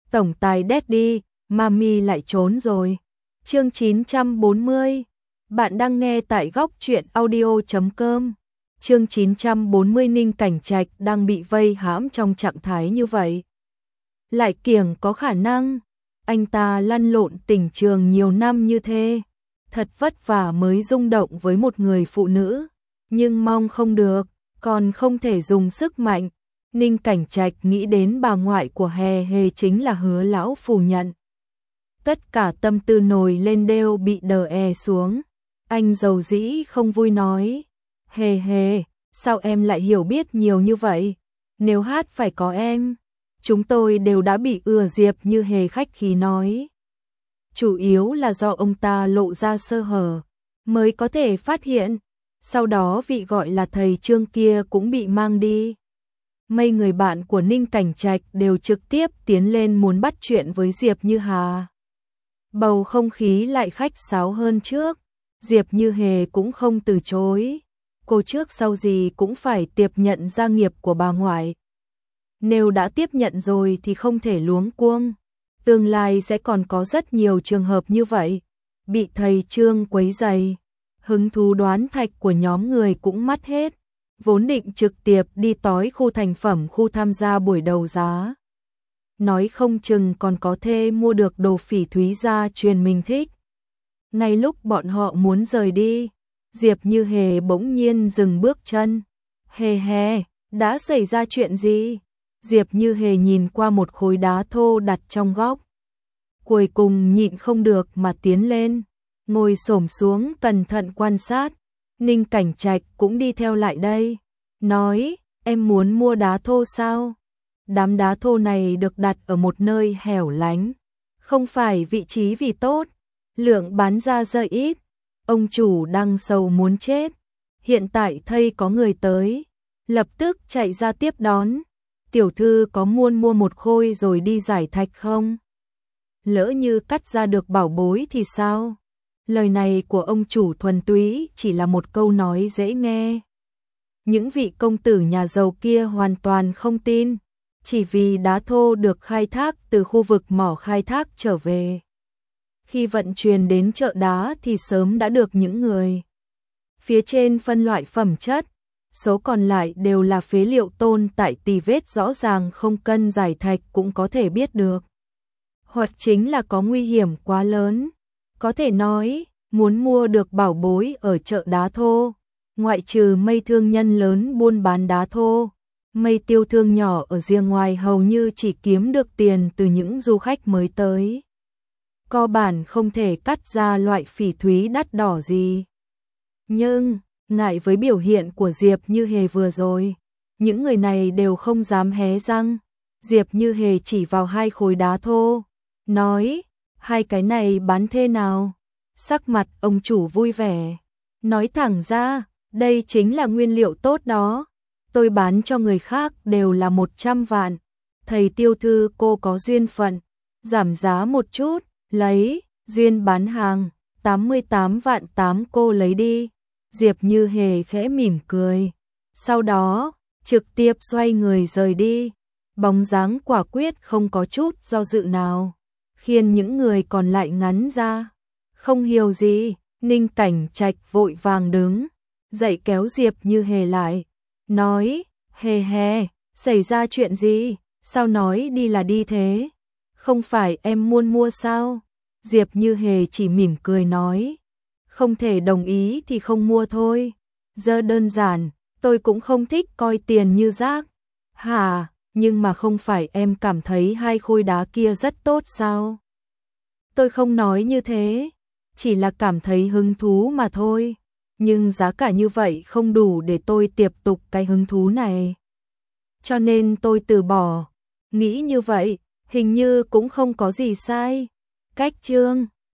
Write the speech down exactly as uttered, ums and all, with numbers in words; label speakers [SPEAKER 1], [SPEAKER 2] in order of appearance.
[SPEAKER 1] Tổng tài Daddy, Mami lại trốn rồi. Chương chín trăm bốn mươi. Bạn đang nghe tại góc truyện audio chấm com. Chương chín trăm bốn mươi. Ninh Cảnh Trạch đang bị vây hãm trong trạng thái như vậy. Lại kiểng có khả năng, anh ta lăn lộn tình trường nhiều năm như thế, thật vất vả mới rung động với một người phụ nữ, nhưng mong không được, còn không thể dùng sức mạnh. Ninh Cảnh Trạch nghĩ đến bà ngoại của Hề Hề chính là Hứa lão phủ nhận. Tất cả tâm tư nổi lên đều bị đè e xuống. Anh dầu dĩ không vui nói, Hề Hề, sao em lại hiểu biết nhiều như vậy? Nếu hát phải có em, chúng tôi đều đã bị ừa Diệp Như Hề khách khí nói. Chủ yếu là do ông ta lộ ra sơ hở, mới có thể phát hiện. Sau đó vị gọi là thầy Trương kia cũng bị mang đi. Mấy người bạn của Ninh Cảnh Trạch đều trực tiếp tiến lên muốn bắt chuyện với Diệp Như Hà. Bầu không khí lại khách sáo hơn trước. Diệp Như Hề cũng không từ chối. Cô trước sau gì cũng phải tiếp nhận gia nghiệp của bà ngoại. Nếu đã tiếp nhận rồi thì không thể luống cuống. Tương lai sẽ còn có rất nhiều trường hợp như vậy. Bị thầy Trương quấy rầy, hứng thú đoán thạch của nhóm người cũng mất hết. Vốn định trực tiếp đi tói khu thành phẩm khu tham gia buổi đấu giá. Nói không chừng còn có thể mua được đồ phỉ thúy gia truyền mình thích. Ngay lúc bọn họ muốn rời đi, Diệp Như Hề bỗng nhiên dừng bước chân. Hề Hề, đã xảy ra chuyện gì? Diệp Như Hề nhìn qua một khối đá thô đặt trong góc. Cuối cùng nhịn không được mà tiến lên, ngồi xổm xuống cẩn thận quan sát. Ninh Cảnh Trạch cũng đi theo lại đây, nói, em muốn mua đá thô sao? Đám đá thô này được đặt ở một nơi hẻo lánh, không phải vị trí vì tốt, lượng bán ra rơi ít, ông chủ đang sầu muốn chết. Hiện tại thấy có người tới, lập tức chạy ra tiếp đón. Tiểu thư có muốn mua một khối rồi đi giải thạch không? Lỡ như cắt ra được bảo bối thì sao? Lời này của ông chủ thuần túy chỉ là một câu nói dễ nghe. Những vị công tử nhà giàu kia hoàn toàn không tin, chỉ vì đá thô được khai thác từ khu vực mỏ khai thác trở về. Khi vận chuyển đến chợ đá thì sớm đã được những người phía trên phân loại phẩm chất, số còn lại đều là phế liệu tồn tại tì vết rõ ràng không cân giải thạch cũng có thể biết được. Hoặc chính là có nguy hiểm quá lớn. Có thể nói, muốn mua được bảo bối ở chợ đá thô, ngoại trừ mấy thương nhân lớn buôn bán đá thô, mấy tiêu thương nhỏ ở riêng ngoài hầu như chỉ kiếm được tiền từ những du khách mới tới. Cơ bản không thể cắt ra loại phỉ thúy đắt đỏ gì. Nhưng, ngại với biểu hiện của Diệp Như Hề vừa rồi, những người này đều không dám hé răng. Diệp Như Hề chỉ vào hai khối đá thô, nói, hai cái này bán thế nào? Sắc mặt ông chủ vui vẻ, nói thẳng ra, đây chính là nguyên liệu tốt đó. Tôi bán cho người khác đều là một trăm vạn. Thầy Tiêu thư cô có duyên phận, giảm giá một chút, lấy, duyên bán hàng, tám mươi tám vạn tám cô lấy đi. Diệp Như Hề khẽ mỉm cười, sau đó, trực tiếp xoay người rời đi. Bóng dáng quả quyết không có chút do dự nào, khiến những người còn lại ngắn ra. Không hiểu gì, Ninh Cảnh Trạch vội vàng đứng dậy kéo Diệp Như Hề lại, nói, Hề Hề, xảy ra chuyện gì, sao nói đi là đi thế? Không phải em muốn mua sao? Diệp Như Hề chỉ mỉm cười nói, không thể đồng ý thì không mua thôi. Giờ đơn giản, tôi cũng không thích coi tiền như rác. Hả, nhưng mà không phải em cảm thấy hai khối đá kia rất tốt sao? Tôi không nói như thế, chỉ là cảm thấy hứng thú mà thôi. Nhưng giá cả như vậy không đủ để tôi tiếp tục cái hứng thú này. Cho nên tôi từ bỏ. Nghĩ như vậy, hình như cũng không có gì sai. Cách chương